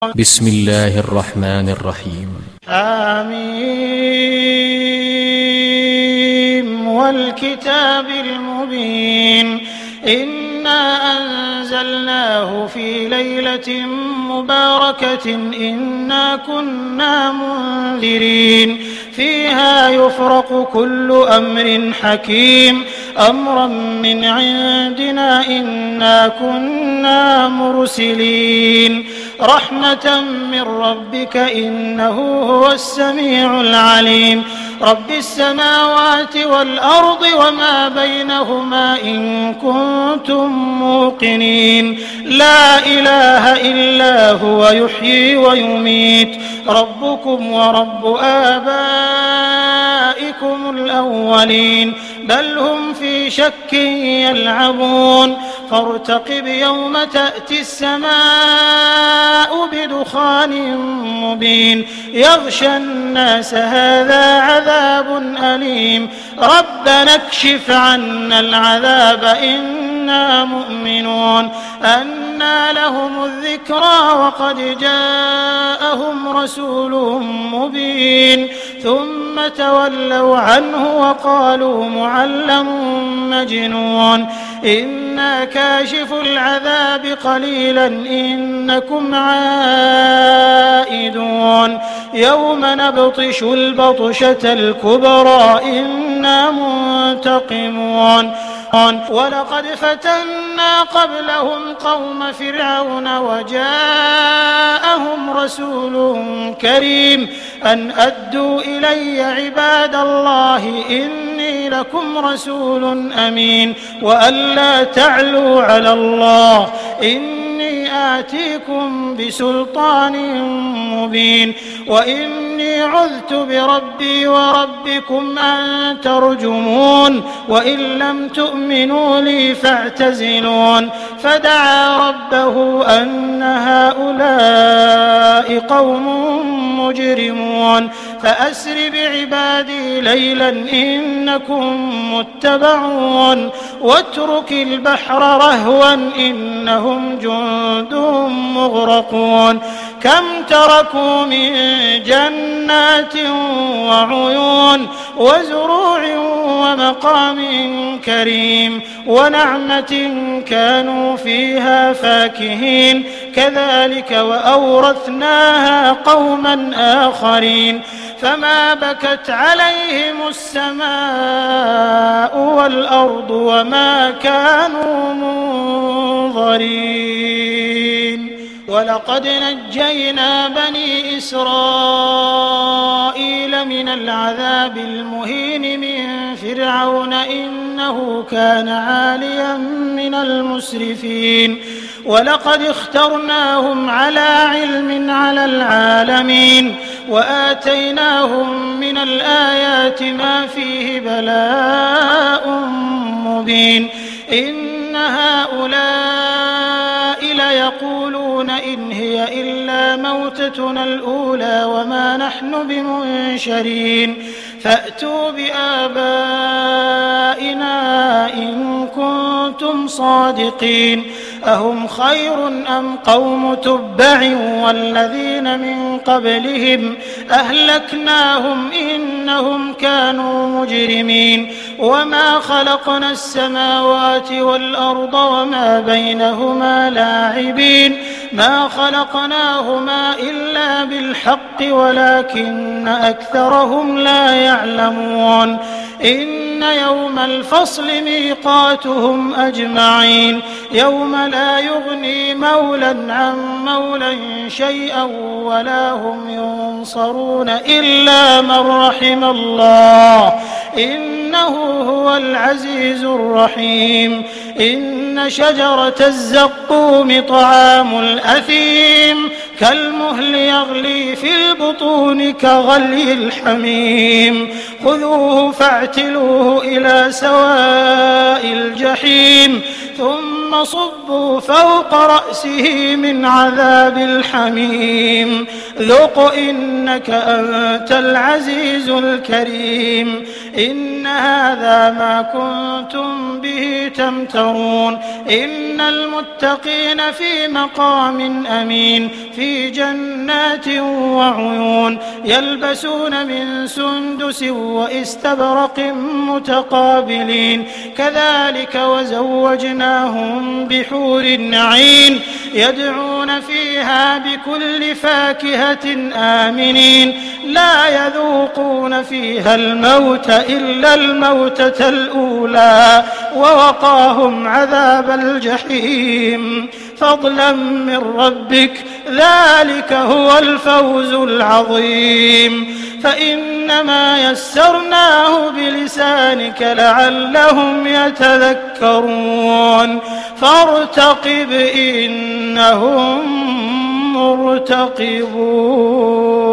بسم الله الرحمن الرحيم. آمين والكتاب المبين إنا أنزلناه في ليلة مباركة إنا كنا منذرين فيها يفرق كل أمر حكيم أمرا من عندنا إنا كنا مرسلين رحمة من ربك إنه هو السميع العليم رب السماوات والأرض وما بينهما إن كنتم موقنين لا إله إلا هو يحيي ويميت ربكم ورب آبائكم الأولين بل هم في شك يلعبون فارتقب يوم تأتي السماء بدخان مبين يغشى الناس هذا عذاب أليم ربنا اكشف عنا العذاب إنا مؤمنون أنى لهم الذكرى وقد جاءهم رسول مبين ثم تولوا عنه وقالوا معلم مجنون إنا كاشف العذاب قليلا إنكم عائدون يوم نبطش البطشة الكبرى إنا منتقمون ولقد فتنا قبلهم قوم فرعون وجاءهم رسول كريم أن أدوا إلي عباد الله إني لكم رسول أمين وأن لا تعلوا على الله إني آتيكم بسلطان مبين وإني عذت بربي وربكم أن ترجمون وإن لم تؤمنوا لي فاعتزلون فدعا ربه أن هؤلاء قوم مجرمون فأسر بعبادي ليلا إنكم متبعون واترك البحر رهوا إنهم جند مغرقون كم تركوا من جنات وعيون وزروع ومقام كريم ونعمة كانوا فيها فاكهين كذلك وأورثناها قوما آخرين فما بكت عليهم السماء والأرض وما كانوا منظرين ولقد نجينا بني إسرائيل من العذاب المهين من فرعون إنه كان عاليا من المسرفين ولقد اخترناهم على علم على العالمين وآتيناهم من الآيات ما فيه بلاء مبين إن هؤلاء ليقولون إن هي إلا موتتنا الأولى وما نحن بمنشرين فأتوا بآبائنا إن كنتم صادقين أهم خير أم قوم تبع والذين من قبلهم أهلكناهم إنهم كانوا مجرمين وما خلقنا السماوات والأرض وما بينهما لاعبين ما خلقناهما إلا بالحق ولكن أكثرهم لا يعلمون إن يوم الفصل ميقاتهم أجمعين يوم لا يغني مولى عن مولى شيئا ولا هم ينصرون إلا من رحم الله إنه هو العزيز الرحيم إن شجرة الزقوم طعام الأثيم كالمهل يغلي في البطون كغلي الحميم خذوه فاعتلوه إلى سواء الجحيم ثم ثم صبوا فوق رأسه من عذاب الحميم ذق إنك أنت العزيز الكريم إن هذا ما كنتم به تمترون إن المتقين في مقام أمين في جنات وعيون يلبسون من سندس وإستبرق متقابلين كذلك وزوجناهم بحور عين يدعون فيها بكل فاكهة آمنين لا يذوقون فيها الموت إلا الموتة الأولى ووقاهم عذاب الجحيم فضلا من ربك ذلك هو الفوز العظيم فإنما يسرناه بلسانك لعلهم يتذكرون فارتقب إنهم مرتقبون